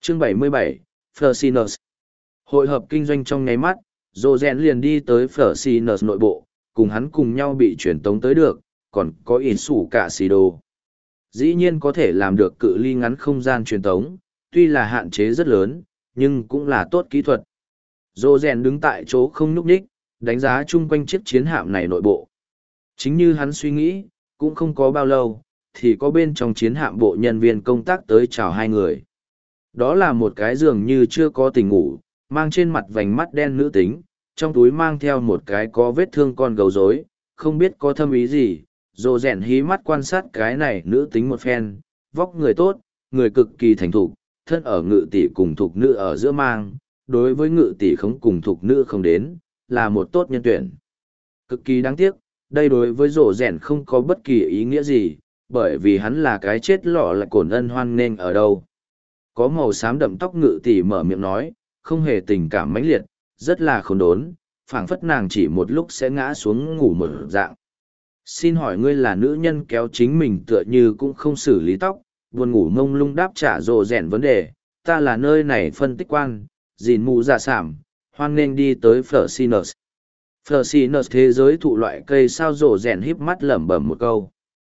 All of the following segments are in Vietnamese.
Chương 77, Fersinus. Hội hợp kinh doanh trong nháy mắt, Rô Rèn liền đi tới Fersinus nội bộ, cùng hắn cùng nhau bị truyền tống tới được, còn có ít sủ cả xì đồ. Dĩ nhiên có thể làm được cự ly ngắn không gian truyền tống, tuy là hạn chế rất lớn, nhưng cũng là tốt kỹ thuật. Rô Rèn đứng tại chỗ không nhúc nhích, đánh giá chung quanh chiếc chiến hạm này nội bộ. Chính như hắn suy nghĩ, cũng không có bao lâu, thì có bên trong chiến hạm bộ nhân viên công tác tới chào hai người. Đó là một cái giường như chưa có tỉnh ngủ, mang trên mặt vành mắt đen nữ tính, trong túi mang theo một cái có vết thương con gấu rối, không biết có thâm ý gì. Rô Rèn hí mắt quan sát cái này nữ tính một phen, vóc người tốt, người cực kỳ thành thục, thân ở ngự tỷ cùng thục nữ ở giữa mang, đối với ngự tỷ không cùng thục nữ không đến, là một tốt nhân tuyển. Cực kỳ đáng tiếc, đây đối với Rô Rèn không có bất kỳ ý nghĩa gì, bởi vì hắn là cái chết lọ lại cổn ân hoan nên ở đâu. Có màu xám đậm tóc ngự tỷ mở miệng nói, không hề tình cảm mãnh liệt, rất là khốn đốn, phảng phất nàng chỉ một lúc sẽ ngã xuống ngủ một dạng. Xin hỏi ngươi là nữ nhân kéo chính mình tựa như cũng không xử lý tóc, buồn ngủ mông lung đáp trả Rô Rèn vấn đề, ta là nơi này phân tích quan, gìn mù dạ sảm, hoan nên đi tới Fersinus. Fersinus thế giới thụ loại cây sao Rô Rèn híp mắt lẩm bẩm một câu.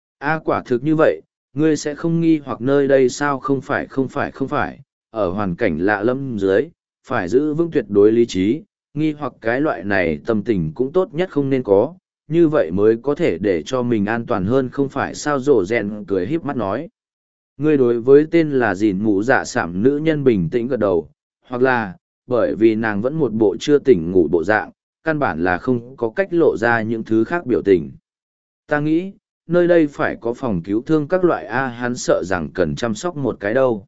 Quả thực như vậy, ngươi sẽ không nghi hoặc nơi đây sao không phải, ở hoàn cảnh lạ lẫm dưới, phải giữ vững tuyệt đối lý trí, nghi hoặc cái loại này tâm tình cũng tốt nhất không nên có, như vậy mới có thể để cho mình an toàn hơn không phải sao. Rổ rèn cười híp mắt nói. Ngươi đối với tên là gìn mũ dạ sảm nữ nhân bình tĩnh gật đầu, hoặc là, bởi vì nàng vẫn một bộ chưa tỉnh ngủ bộ dạng, căn bản là không có cách lộ ra những thứ khác biểu tình. Ta nghĩ, nơi đây phải có phòng cứu thương các loại hắn sợ rằng cần chăm sóc một cái đâu.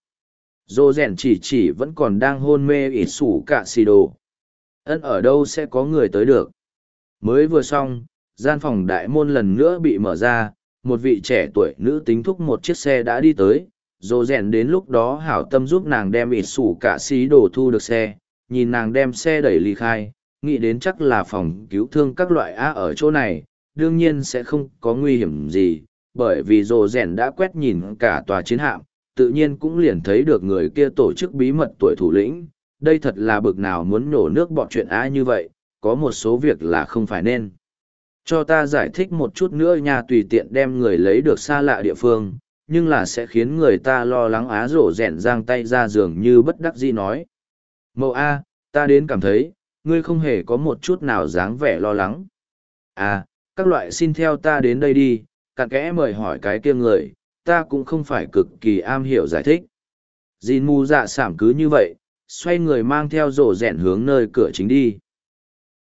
Dô rèn chỉ vẫn còn đang hôn mê ít sủ cả xì đồ. Ở đâu sẽ có người tới được. Mới vừa xong, gian phòng đại môn lần nữa bị mở ra, một vị trẻ tuổi nữ tính thúc một chiếc xe đã đi tới. Dô rèn đến lúc đó hảo tâm giúp nàng đem ít sủ cả xì đồ thu được xe, nhìn nàng đem xe đẩy ly khai, nghĩ đến chắc là phòng cứu thương các loại ở chỗ này, đương nhiên sẽ không có nguy hiểm gì, bởi vì Dô rèn đã quét nhìn cả tòa chiến hạm, tự nhiên cũng liền thấy được người kia tổ chức bí mật tuổi thủ lĩnh. Đây thật là bực nào muốn nổ nước bọt chuyện như vậy, có một số việc là không phải nên. Cho ta giải thích một chút nữa nha, tùy tiện đem người lấy được xa lạ địa phương, nhưng là sẽ khiến người ta lo lắng. Rổ rèn giang tay ra giường như bất đắc dĩ nói. Mậu ta đến cảm thấy, ngươi không hề có một chút nào dáng vẻ lo lắng. Các loại xin theo ta đến đây đi, cặn kẽ mời hỏi cái kia người, ta cũng không phải cực kỳ am hiểu giải thích. Dìn mù dạ sảm cứ như vậy, xoay người mang theo rổ rèn hướng nơi cửa chính đi.